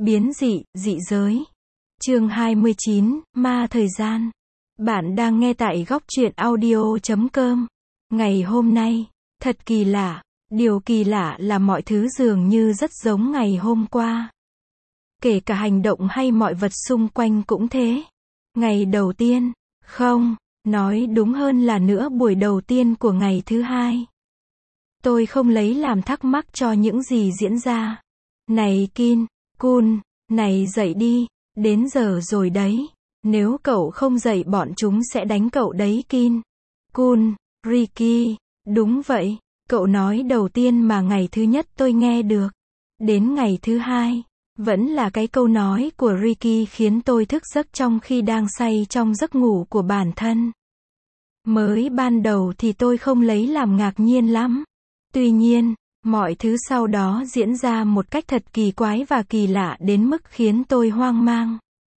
Biến dị, dị giới. Chương 29, Ma thời gian. Bạn đang nghe tại góc truyện audio.com. Ngày hôm nay, thật kỳ lạ. Điều kỳ lạ là mọi thứ dường như rất giống ngày hôm qua. Kể cả hành động hay mọi vật xung quanh cũng thế. Ngày đầu tiên, không, nói đúng hơn là nửa buổi đầu tiên của ngày thứ hai. Tôi không lấy làm thắc mắc cho những gì diễn ra. Này Kun, này dậy đi, đến giờ rồi đấy. Nếu cậu không dậy bọn chúng sẽ đánh cậu đấy Kun, Ricky, đúng vậy, cậu nói đầu tiên mà ngày thứ nhất tôi nghe được. Đến ngày thứ hai, vẫn là cái câu nói của Ricky khiến tôi thức giấc trong khi đang say trong giấc ngủ của bản thân. Mới ban đầu thì tôi không lấy làm ngạc nhiên lắm. Tuy nhiên, mọi thứ sau đó diễn ra một cách thật kỳ quái và kỳ lạ đến mức khiến tôi hoang mang.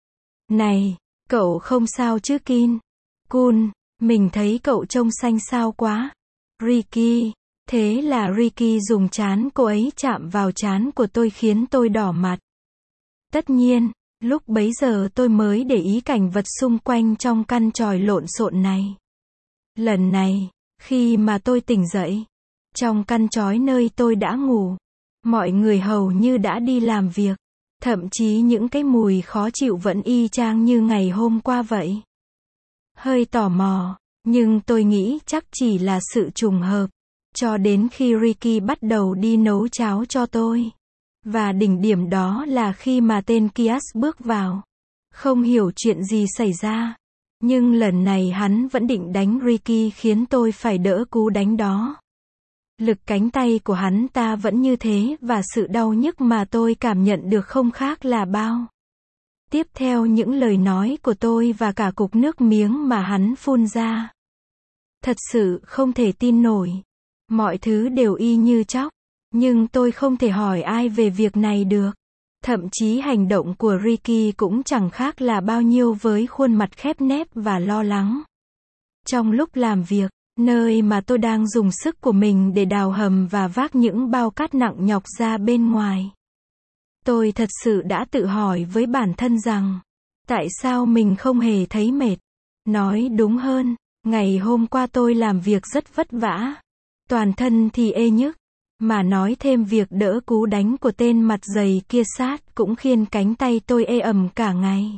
Này, cậu không sao chứ Kun, mình thấy cậu trông xanh xao quá. Ricky, thế là Ricky dùng trán cô ấy chạm vào trán của tôi khiến tôi đỏ mặt. Tất nhiên, lúc bấy giờ tôi mới để ý cảnh vật xung quanh trong căn tròi lộn xộn này. Lần này, khi mà tôi tỉnh dậy, trong căn tròi nơi tôi đã ngủ, mọi người hầu như đã đi làm việc, thậm chí những cái mùi khó chịu vẫn y chang như ngày hôm qua vậy. Hơi tò mò, nhưng tôi nghĩ chắc chỉ là sự trùng hợp, cho đến khi Ricky bắt đầu đi nấu cháo cho tôi. Và đỉnh điểm đó là khi mà tên Kias bước vào. Không hiểu chuyện gì xảy ra, nhưng lần này hắn vẫn định đánh Ricky khiến tôi phải đỡ cú đánh đó. Lực cánh tay của hắn ta vẫn như thế và sự đau nhức mà tôi cảm nhận được không khác là bao. Tiếp theo những lời nói của tôi và cả cục nước miếng mà hắn phun ra. Thật sự không thể tin nổi. Mọi thứ đều y như chóc. Nhưng tôi không thể hỏi ai về việc này được. Thậm chí hành động của Ricky cũng chẳng khác là bao nhiêu với khuôn mặt khép nép và lo lắng. Trong lúc làm việc, nơi mà tôi đang dùng sức của mình để đào hầm và vác những bao cát nặng nhọc ra bên ngoài. Tôi thật sự đã tự hỏi với bản thân rằng, tại sao mình không hề thấy mệt? Nói đúng hơn, ngày hôm qua tôi làm việc rất vất vả. Toàn thân thì ê nhức. Mà nói thêm việc đỡ cú đánh của tên mặt dày kia sát cũng khiến cánh tay tôi ê ẩm cả ngày.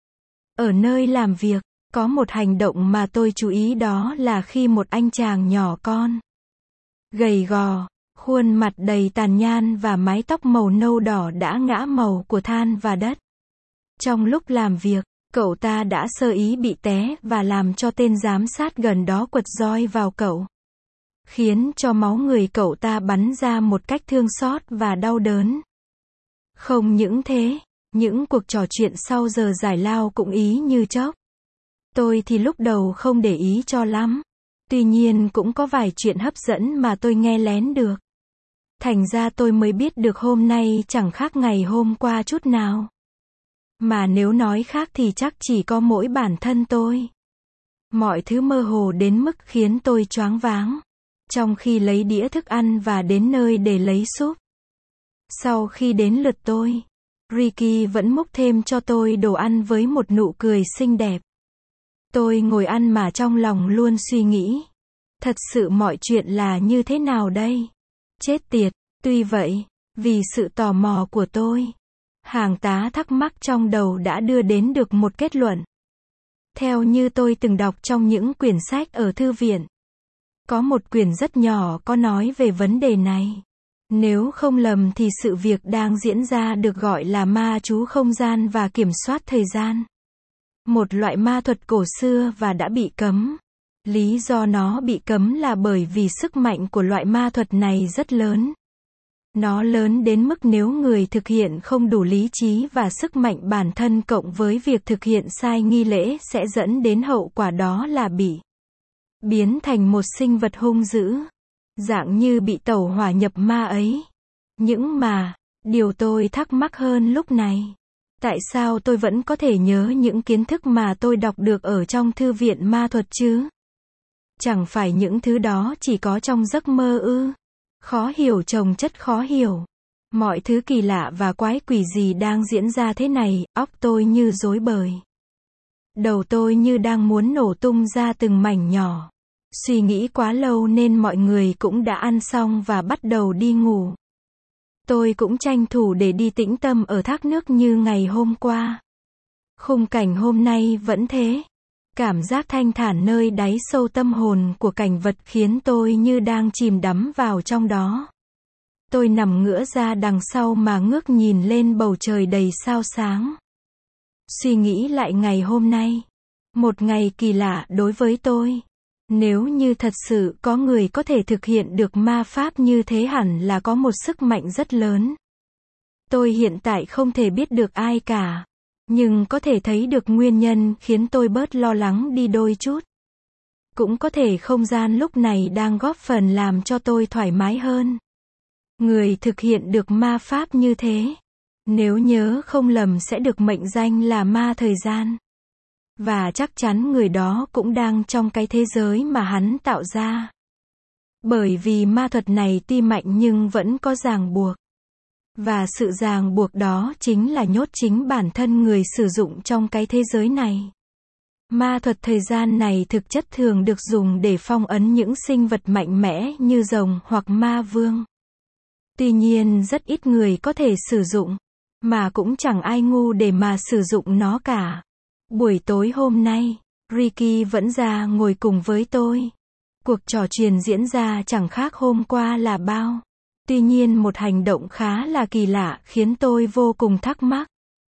Ở nơi làm việc, có một hành động mà tôi chú ý đó là khi một anh chàng nhỏ con, gầy gò, khuôn mặt đầy tàn nhang và mái tóc màu nâu đỏ đã ngã màu của than và đất. Trong lúc làm việc, cậu ta đã sơ ý bị té và làm cho tên giám sát gần đó quật roi vào cậu, khiến cho máu người cậu ta bắn ra một cách thương xót và đau đớn. Không những thế, những cuộc trò chuyện sau giờ giải lao cũng ý như chốc. Tôi thì lúc đầu không để ý cho lắm. Tuy nhiên cũng có vài chuyện hấp dẫn mà tôi nghe lén được. Thành ra tôi mới biết được hôm nay chẳng khác ngày hôm qua chút nào. Mà nếu nói khác thì chắc chỉ có mỗi bản thân tôi. Mọi thứ mơ hồ đến mức khiến tôi choáng váng. Trong khi lấy đĩa thức ăn và đến nơi để lấy súp. Sau khi đến lượt tôi, Ricky vẫn múc thêm cho tôi đồ ăn với một nụ cười xinh đẹp. Tôi ngồi ăn mà trong lòng luôn suy nghĩ. Thật sự mọi chuyện là như thế nào đây? Chết tiệt, tuy vậy, vì sự tò mò của tôi, hàng tá thắc mắc trong đầu đã đưa đến được một kết luận. Theo như tôi từng đọc trong những quyển sách ở thư viện, có một quyển rất nhỏ có nói về vấn đề này. Nếu không lầm thì sự việc đang diễn ra được gọi là ma chú không gian và kiểm soát thời gian. Một loại ma thuật cổ xưa và đã bị cấm. Lý do nó bị cấm là bởi vì sức mạnh của loại ma thuật này rất lớn. Nó lớn đến mức nếu người thực hiện không đủ lý trí và sức mạnh bản thân cộng với việc thực hiện sai nghi lễ sẽ dẫn đến hậu quả đó là bị biến thành một sinh vật hung dữ, dạng như bị tẩu hỏa nhập ma ấy. Điều tôi thắc mắc hơn lúc này, tại sao tôi vẫn có thể nhớ những kiến thức mà tôi đọc được ở trong thư viện ma thuật chứ? Chẳng phải những thứ đó chỉ có trong giấc mơ ư? Khó hiểu chồng chất khó hiểu. Mọi thứ kỳ lạ và quái quỷ gì đang diễn ra thế này, óc tôi như rối bời. Đầu tôi như đang muốn nổ tung ra từng mảnh nhỏ. Suy nghĩ quá lâu nên mọi người cũng đã ăn xong và bắt đầu đi ngủ. Tôi cũng tranh thủ để đi tĩnh tâm ở thác nước như ngày hôm qua. Khung cảnh hôm nay vẫn thế. Cảm giác thanh thản nơi đáy sâu tâm hồn của cảnh vật khiến tôi như đang chìm đắm vào trong đó. Tôi nằm ngửa ra đằng sau mà ngước nhìn lên bầu trời đầy sao sáng. Suy nghĩ lại ngày hôm nay. Một ngày kỳ lạ đối với tôi. Nếu như thật sự có người có thể thực hiện được ma pháp như thế hẳn là có một sức mạnh rất lớn. Tôi hiện tại không thể biết được ai cả. Nhưng có thể thấy được nguyên nhân khiến tôi bớt lo lắng đi đôi chút. Cũng có thể không gian lúc này đang góp phần làm cho tôi thoải mái hơn. Người thực hiện được ma pháp như thế, nếu nhớ không lầm sẽ được mệnh danh là ma thời gian. Và chắc chắn người đó cũng đang trong cái thế giới mà hắn tạo ra. Bởi vì ma thuật này tuy mạnh nhưng vẫn có ràng buộc. Và sự ràng buộc đó chính là nhốt chính bản thân người sử dụng trong cái thế giới này. Ma thuật thời gian này thực chất thường được dùng để phong ấn những sinh vật mạnh mẽ như rồng hoặc ma vương. Tuy nhiên rất ít người có thể sử dụng, mà cũng chẳng ai ngu để mà sử dụng nó cả. Buổi tối hôm nay, Ricky vẫn ra ngồi cùng với tôi. Cuộc trò chuyện diễn ra chẳng khác hôm qua là bao. Tuy nhiên một hành động khá là kỳ lạ khiến tôi vô cùng thắc mắc.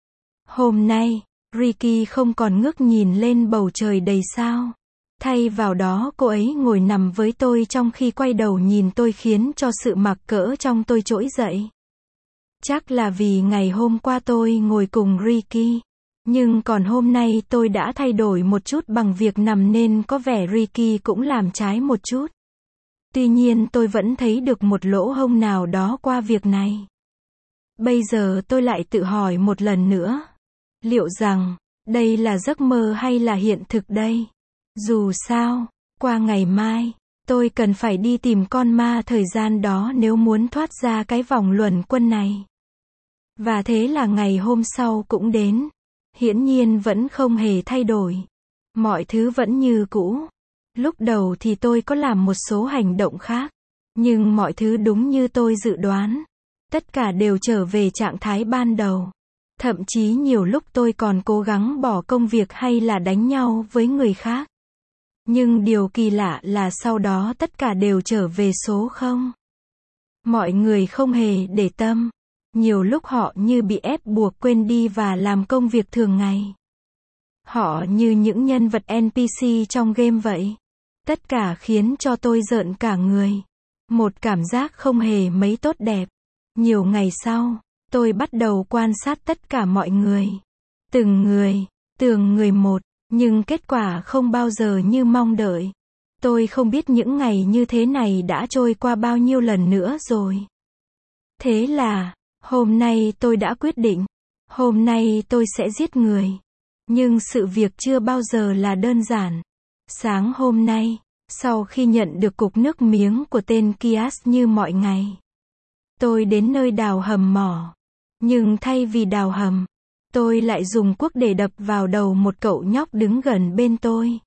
Hôm nay, Ricky không còn ngước nhìn lên bầu trời đầy sao. Thay vào đó cô ấy ngồi nằm với tôi trong khi quay đầu nhìn tôi khiến cho sự mặc cỡ trong tôi trỗi dậy. Chắc là vì ngày hôm qua tôi ngồi cùng Ricky. Nhưng còn hôm nay tôi đã thay đổi một chút bằng việc nằm nên có vẻ Ricky cũng làm trái một chút. Tuy nhiên tôi vẫn thấy được một lỗ hổng nào đó qua việc này. Bây giờ tôi lại tự hỏi một lần nữa. Liệu rằng, đây là giấc mơ hay là hiện thực đây? Dù sao, qua ngày mai, tôi cần phải đi tìm con ma thời gian đó nếu muốn thoát ra cái vòng luẩn quẩn này. Và thế là ngày hôm sau cũng đến. Hiển nhiên vẫn không hề thay đổi. Mọi thứ vẫn như cũ. Lúc đầu thì tôi có làm một số hành động khác. Nhưng mọi thứ đúng như tôi dự đoán. Tất cả đều trở về trạng thái ban đầu. Thậm chí nhiều lúc tôi còn cố gắng bỏ công việc hay là đánh nhau với người khác. Nhưng điều kỳ lạ là sau đó tất cả đều trở về số 0. Mọi người không hề để tâm. Nhiều lúc họ như bị ép buộc quên đi và làm công việc thường ngày. Họ như những nhân vật NPC trong game vậy. Tất cả khiến cho tôi rợn cả người. Một cảm giác không hề mấy tốt đẹp. Nhiều ngày sau, tôi bắt đầu quan sát tất cả mọi người. Từng người một, nhưng kết quả không bao giờ như mong đợi. Tôi không biết những ngày như thế này đã trôi qua bao nhiêu lần nữa rồi. Thế là, hôm nay tôi đã quyết định. Hôm nay tôi sẽ giết người. Nhưng sự việc chưa bao giờ là đơn giản. Sáng hôm nay, sau khi nhận được cục nước miếng của tên Kias như mọi ngày, tôi đến nơi đào hầm mỏ. Nhưng thay vì đào hầm, tôi lại dùng cuốc để đập vào đầu một cậu nhóc đứng gần bên tôi.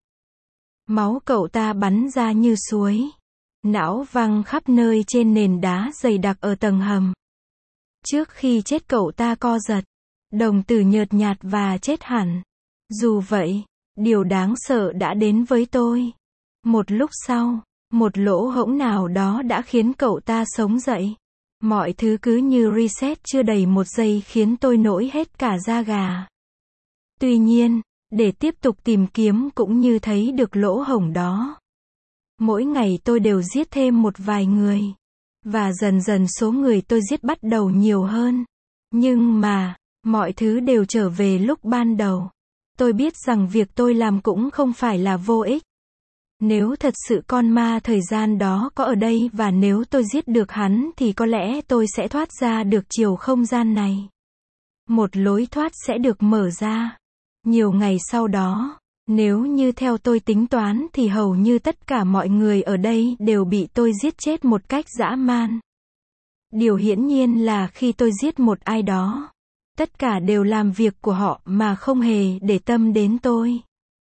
Máu cậu ta bắn ra như suối. Não văng khắp nơi trên nền đá dày đặc ở tầng hầm. Trước khi chết cậu ta co giật, đồng tử nhợt nhạt và chết hẳn. Dù vậy, điều đáng sợ đã đến với tôi. Một lúc sau, một lỗ hổng nào đó đã khiến cậu ta sống dậy. Mọi thứ cứ như reset chưa đầy một giây khiến tôi nổi hết cả da gà. Tuy nhiên, để tiếp tục tìm kiếm cũng như thấy được lỗ hổng đó. Mỗi ngày tôi đều giết thêm một vài người. Và dần dần số người tôi giết bắt đầu nhiều hơn. Nhưng mà, mọi thứ đều trở về lúc ban đầu. Tôi biết rằng việc tôi làm cũng không phải là vô ích. Nếu thật sự con ma thời gian đó có ở đây và nếu tôi giết được hắn thì có lẽ tôi sẽ thoát ra được chiều không gian này. Một lối thoát sẽ được mở ra. Nhiều ngày sau đó, nếu như theo tôi tính toán thì hầu như tất cả mọi người ở đây đều bị tôi giết chết một cách dã man. Điều hiển nhiên là khi tôi giết một ai đó, tất cả đều làm việc của họ mà không hề để tâm đến tôi.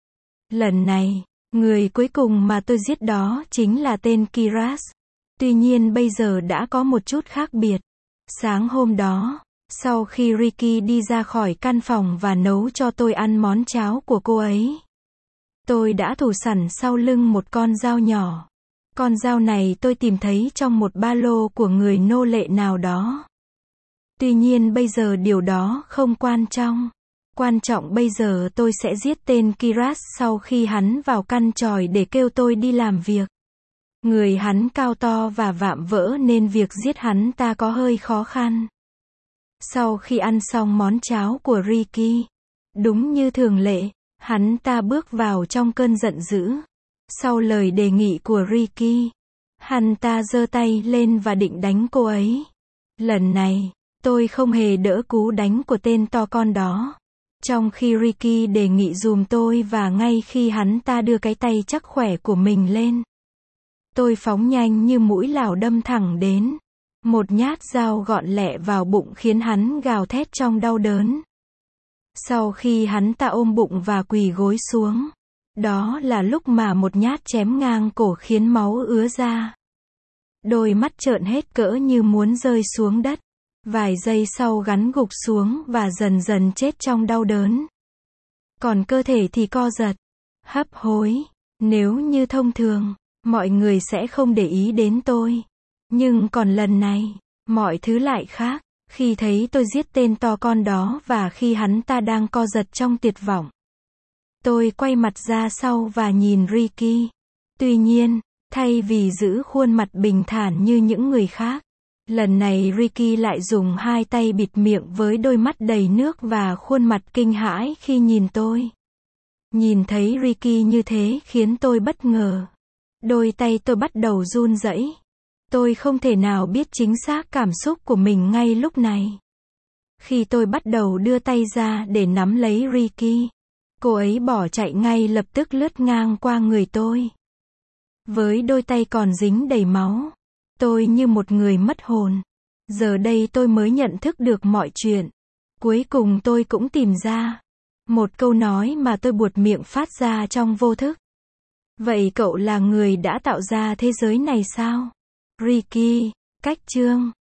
Lần này, người cuối cùng mà tôi giết đó chính là tên Kiras. Tuy nhiên bây giờ đã có một chút khác biệt. Sáng hôm đó, sau khi Ricky đi ra khỏi căn phòng và nấu cho tôi ăn món cháo của cô ấy, tôi đã thủ sẵn sau lưng một con dao nhỏ. Con dao này tôi tìm thấy trong một ba lô của người nô lệ nào đó. Tuy nhiên bây giờ điều đó không quan trọng. Quan trọng bây giờ tôi sẽ giết tên Kiras sau khi hắn vào căn tròi để kêu tôi đi làm việc. Người hắn cao to và vạm vỡ nên việc giết hắn ta có hơi khó khăn. Sau khi ăn xong món cháo của Ricky, đúng như thường lệ, hắn ta bước vào trong cơn giận dữ. Sau lời đề nghị của Ricky, hắn ta giơ tay lên và định đánh cô ấy. Lần này, tôi không hề đỡ cú đánh của tên to con đó. Trong khi Ricky đề nghị giùm tôi và ngay khi hắn ta đưa cái tay chắc khỏe của mình lên, tôi phóng nhanh như mũi lão đâm thẳng đến. Một nhát dao gọn lẹ vào bụng khiến hắn gào thét trong đau đớn. Sau khi hắn ta ôm bụng và quỳ gối xuống, đó là lúc mà một nhát chém ngang cổ khiến máu ứa ra. Đôi mắt trợn hết cỡ như muốn rơi xuống đất. Vài giây sau gắn gục xuống và dần dần chết trong đau đớn. Còn cơ thể thì co giật, hấp hối. Nếu như thông thường, mọi người sẽ không để ý đến tôi. Nhưng còn lần này, mọi thứ lại khác. Khi thấy tôi giết tên to con đó và khi hắn ta đang co giật trong tuyệt vọng, tôi quay mặt ra sau và nhìn Ricky. Tuy nhiên, thay vì giữ khuôn mặt bình thản như những người khác, lần này Ricky lại dùng hai tay bịt miệng với đôi mắt đầy nước và khuôn mặt kinh hãi khi nhìn tôi. Nhìn thấy Ricky như thế khiến tôi bất ngờ. Đôi tay tôi bắt đầu run rẩy. Tôi không thể nào biết chính xác cảm xúc của mình ngay lúc này. Khi tôi bắt đầu đưa tay ra để nắm lấy Ricky, cô ấy bỏ chạy ngay lập tức lướt ngang qua người tôi. Với đôi tay còn dính đầy máu, tôi như một người mất hồn. Giờ đây tôi mới nhận thức được mọi chuyện. Cuối cùng tôi cũng tìm ra một câu nói mà tôi buột miệng phát ra trong vô thức. Vậy cậu là người đã tạo ra thế giới này sao? Ricky, cách chương